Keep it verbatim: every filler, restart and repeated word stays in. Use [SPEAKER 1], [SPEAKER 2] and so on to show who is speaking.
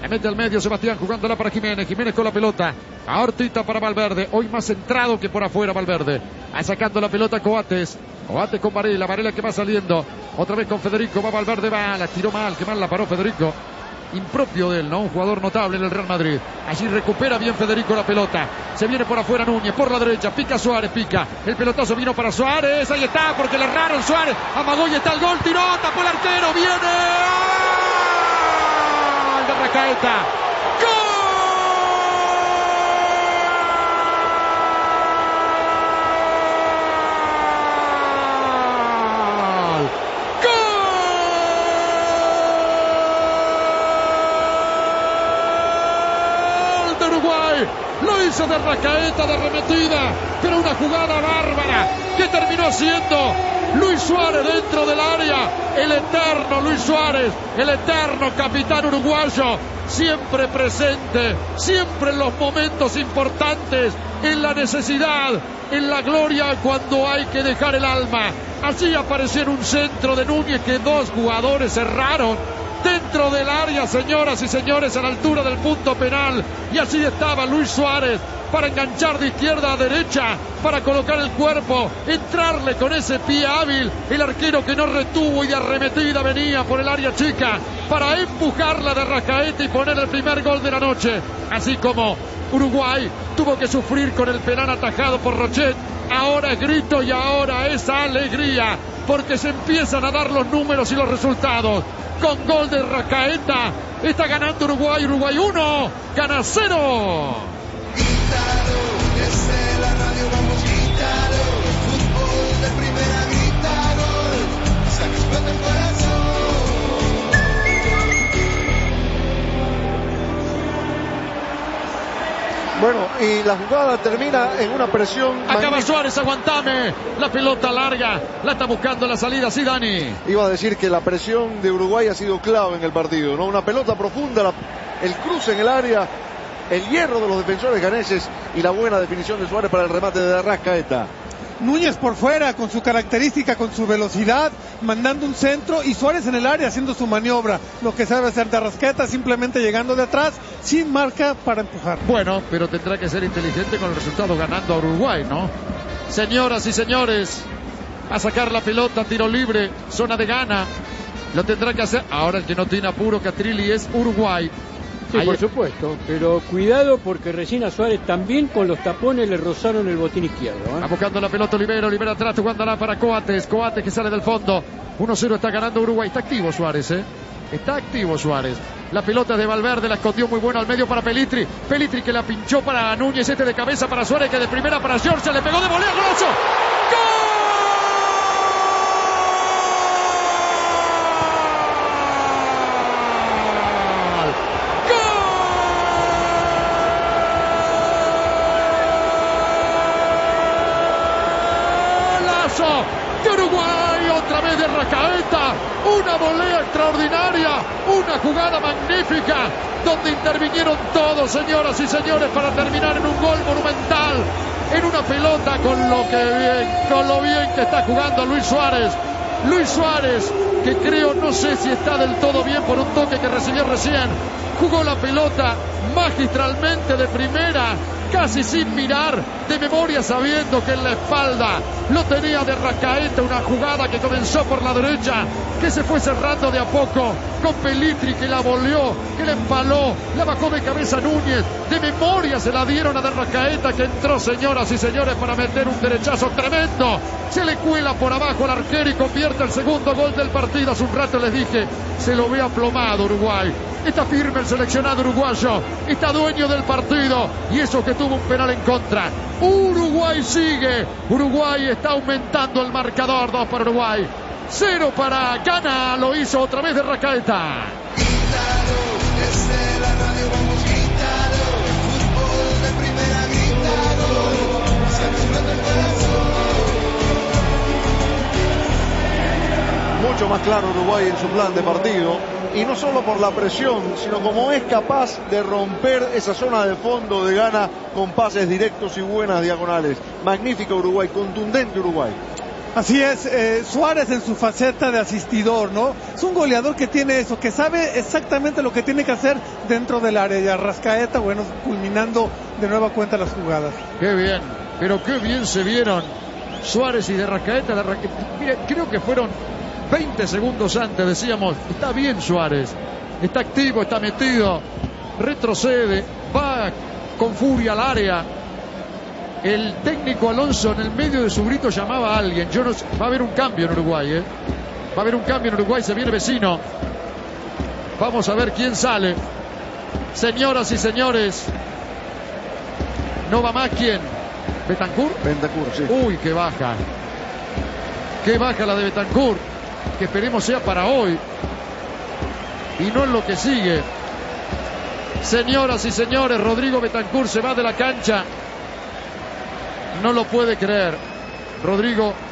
[SPEAKER 1] Le mete al medio Sebastián jugándola para Jiménez. Jiménez con la pelota. A Hortita para Valverde. Hoy más centrado que por afuera Valverde. A sacando la pelota Coates. Coates con Varela. Varela que va saliendo. Otra vez con Federico. Va Valverde. Va. La tiró mal. Que mal la paró Federico. Impropio de él, ¿no? Un jugador notable en el Real Madrid. Allí recupera bien Federico la pelota. Se viene por afuera Núñez, por la derecha. Pica Suárez, pica. El pelotazo vino para Suárez. Ahí está, porque le erraron Suárez. Amagó y está el gol. Tiró, tapó el arquero. Viene. ¡Ah! De Arrascaeta. ¡Gol! Uruguay, lo hizo de Arrascaeta de arremetida, pero una jugada bárbara que terminó siendo Luis Suárez dentro del área, el eterno Luis Suárez, el eterno capitán uruguayo, siempre presente, siempre en los momentos importantes, en la necesidad, en la gloria cuando hay que dejar el alma. Allí apareció en un centro de Núñez que dos jugadores cerraron dentro del área, señoras y señores, a la altura del punto penal. Y así estaba Luis Suárez para enganchar de izquierda a derecha, para colocar el cuerpo, entrarle con ese pie hábil. El arquero que no retuvo y de arremetida venía por el área chica para empujarla de Arrascaeta y poner el primer gol de la noche. Así como Uruguay tuvo que sufrir con el penal atajado por Rochet. Ahora es grito y ahora es alegría, porque se empiezan a dar los números y los resultados. Con gol de Arrascaeta está ganando Uruguay. Uruguay uno, gana cero.
[SPEAKER 2] Grítalo, desde la radio vamos, grítalo. Fútbol de primera, grítalo. Se me explota el corazón.
[SPEAKER 3] Bueno, y la jugada termina en una presión.
[SPEAKER 1] Acaba
[SPEAKER 3] magnífica.
[SPEAKER 1] Suárez, aguantame. La pelota larga, la está buscando la salida, sí, Dani.
[SPEAKER 3] Iba a decir que la presión de Uruguay ha sido clave en el partido, ¿no? Una pelota profunda, la, el cruce en el área, el hierro de los defensores ganeses y la buena definición de Suárez para el remate de Arrascaeta.
[SPEAKER 4] Núñez por fuera, con su característica, con su velocidad, mandando un centro, y Suárez en el área haciendo su maniobra, lo que sabe hacer de Arrascaeta, simplemente llegando de atrás, sin marca para empujar.
[SPEAKER 1] Bueno, pero tendrá que ser inteligente con el resultado, ganando a Uruguay, ¿no? Señoras y señores, a sacar la pelota, tiro libre, zona de gana, lo tendrá que hacer. Ahora el que no tiene apuro, Catrilli, es Uruguay.
[SPEAKER 5] Sí,
[SPEAKER 1] Ahí
[SPEAKER 5] por
[SPEAKER 1] es...
[SPEAKER 5] supuesto, pero cuidado porque recién a Suárez también con los tapones le rozaron el botín izquierdo, ¿eh?
[SPEAKER 1] Va buscando la pelota Olivera, Olivera atrás, jugándola para Coates, Coates que sale del fondo. uno cero está ganando Uruguay, está activo Suárez, ¿eh? Está activo Suárez. La pelota de Valverde, la escondió muy buena al medio para Pelistri. Pelistri que la pinchó para Núñez, este de cabeza para Suárez, que de primera para Georgia, le pegó de volea, golazo. ¡Gol! De Uruguay, otra vez de Arrascaeta, una volea extraordinaria, una jugada magnífica, donde intervinieron todos, señoras y señores, para terminar en un gol monumental, en una pelota con lo que bien, con lo bien que está jugando Luis Suárez. Luis Suárez, que creo, no sé si está del todo bien por un toque que recibió recién, jugó la pelota magistralmente de primera, casi sin mirar, de memoria, sabiendo que en la espalda lo tenía de Arrascaeta. Una jugada que comenzó por la derecha, que se fue cerrando de a poco, con Pelistri que la volvió, que la empaló, la bajó de cabeza Núñez, de memoria se la dieron a de Arrascaeta, que entró, señoras y señores, para meter un derechazo tremendo. Se le cuela por abajo al arquero y convierte el segundo gol del partido. Hace un rato les dije, se lo ve aplomado Uruguay. Está firme el seleccionado uruguayo, está dueño del partido, y eso que tuvo un penal en contra. Uruguay sigue, Uruguay está aumentando el marcador. Dos para Uruguay, cero para Ghana. Lo hizo otra vez de Arrascaeta.
[SPEAKER 2] Grítalo, desde la radio vamos, grítalo. Fútbol de primera, grítalo. Se me explota el corazón.
[SPEAKER 3] Mucho más claro Uruguay en su plan de partido, y no solo por la presión, sino como es capaz de romper esa zona de fondo de Ghana con pases directos y buenas diagonales. Magnífico Uruguay, contundente Uruguay.
[SPEAKER 4] Así es, eh, Suárez en su faceta de asistidor, ¿no? Es un goleador que tiene eso, que sabe exactamente lo que tiene que hacer dentro del área. Y Arrascaeta, bueno, culminando de nueva cuenta las jugadas.
[SPEAKER 1] Qué bien, pero qué bien se vieron Suárez y de Arrascaeta. De Arrascaeta. Mire, creo que fueron veinte segundos antes, decíamos, está bien Suárez, está activo, está metido, retrocede, va con furia al área. El técnico Alonso en el medio de su grito llamaba a alguien. Yo no sé, va a haber un cambio en Uruguay, ¿eh? Va a haber un cambio en Uruguay, se viene Vecino. Vamos a ver quién sale. Señoras y señores, no va más quién. ¿Bentancur?
[SPEAKER 3] Bentancur, sí.
[SPEAKER 1] Uy, qué baja. Qué baja la de Bentancur. Que esperemos sea para hoy y no en lo que sigue. Señoras y señores, Rodrigo Bentancur se va de la cancha. No lo puede creer. Rodrigo